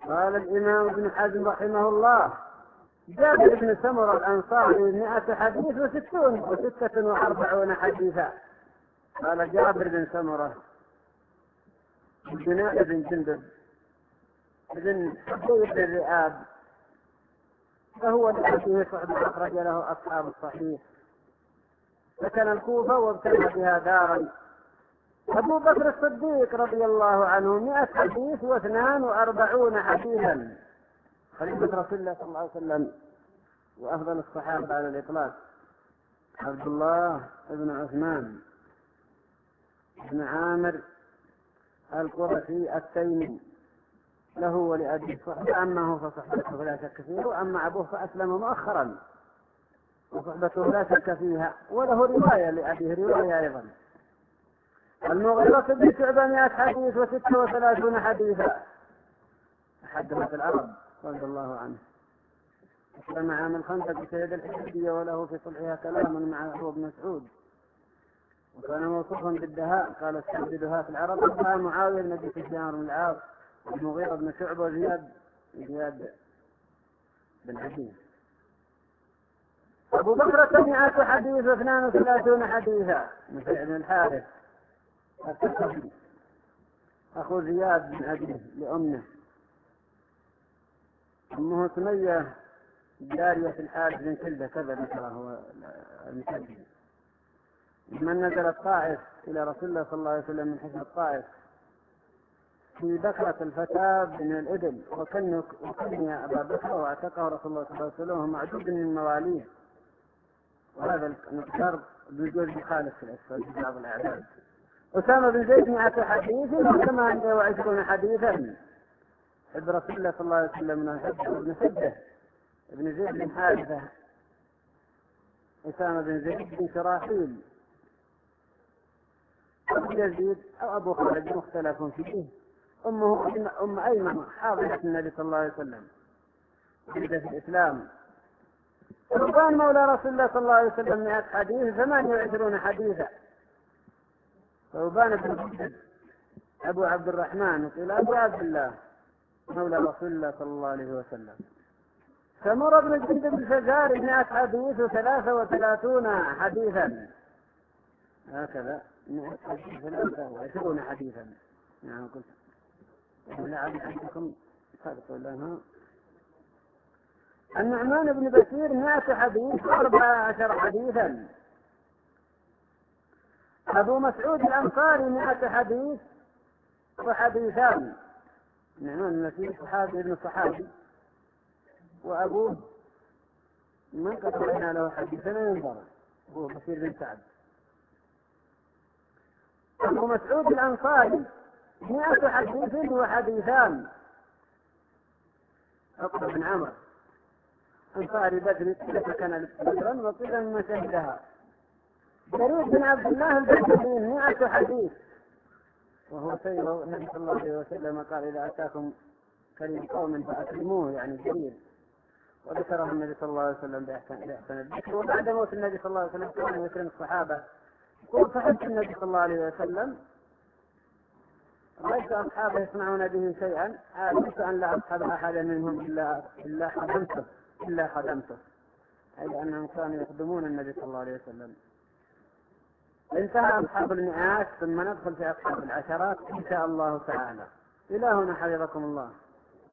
قال الإمام ابن حزم رحمه الله: جابر بن سمرة الأنصاري 100 حديث و46 حديثا. قال جابر بن سمرة بن جندب بن حبيب بن رئاب، فهو الذي صحبه أخرج له أصحاب الصحيح، سكن الكوفة وابتنى بها دارا. أبو بكر الصديق رضي الله عنه 100 حديث و42 حديثا، خليفة رسول الله صلى الله عليه وسلم وأفضل الصحابة على الإطلاق. عبد الله بن عثمان بن عامر القرشي التيمي، له ولأبيه صحبة، أما هو فصحبته فلا شك فيه، وأما أبوه فأسلم مؤخرا وصحبته لا شك فيها، وله رواية لأبيه رواية أيضا. المغيرة بن شعبة 100 حديث و36 حديثا، حدثت العرب رضي الله عنه. أسلم عام الخندق شهد الحديبية، وله في صلحها كلام مع أبو بن مسعود، وكان موصوفا بالدهاء. قال استبدلها في العرب وقال معاوية بن أبي سفيان بن العاص والمغيرة بن شعبة وزياد بن عدي. أبو بكر 100 حديث و32 حديثا، مسعود بن الحارث الثقفي أخو زياد بن أبيه لأمه، أمه سمية جارية الحارث بن كلدة، كذا ذكره هو المسجد. من نزل الطائف إلى رسول الله صلى الله عليه وسلم من حسن الطائف في بكرة الفتاة من الإبل، وكني أبا بكر واعتقه رسول الله صلى الله عليه وسلم، ومعدود من مواليه، وهذا المقدار بجوز خالص في الأسفل في بعض الأعداد. أسامة بن زيد 100 حديث و28 حديثا، حب رسول الله صلى الله عليه وسلم من الحب ابن حبه ابن زيد بن حارثة. أسامة بن زيد بن شراحيل أبو يزيد أو أبو خالد مختلف فيه. أمه أم أيمن حاضرة النبي صلى الله عليه وسلم، ولد في الإسلام. ثوبان مولى رسول الله صلى الله عليه وسلم 100 حديث 28 حديثا. ثوبان بن مسعود أبو عبد الرحمن وقيل أبو عبد الله مولى رسول الله صلى الله عليه وسلم. سمرة بن جندب الفزاري 100 حديث و33 حديثا، هكذا 100 حديث 23 حديثا. نعم قلت لعل عندكم صدقوا لها. النعمان بن بشير 100 حديث و14 حديثا. أبو مسعود الأنصاري 100 حديث وحديثان. النعمان بن بشير صحابي ابن صحابي، وأبوه من قطعنا له حديثنا ينظر، هو بشير بن سعد. أبو مسعود الأنصاري 100 حديث وحديثان. عقبة بن عمر أنصاري بدري كان بدرا وقيل من شهدها. جرير بن عبد الله البجلي 100 حديث، وهو سيد النبي صلى الله عليه وسلم قال: إذا أتاكم كريم قوم فأكرموه، يعني جرير، وذكره النبي صلى الله عليه وسلم بأحسن الذكر. وبعد موت النبي صلى الله عليه وسلم كان يكرم الصحابة، يقول: فحب النبي صلى الله عليه وسلم رأيت أصحابه يصنعون به شيئا علمت أن لا أصحب أحدا منهم إلا خدمته، أي لأنهم كانوا يخدمون النبي صلى الله عليه وسلم. انتهى أصحاب المئات، ثم ندخل في أصحاب العشرات إن شاء الله تعالى. إلهنا حفظكم الله.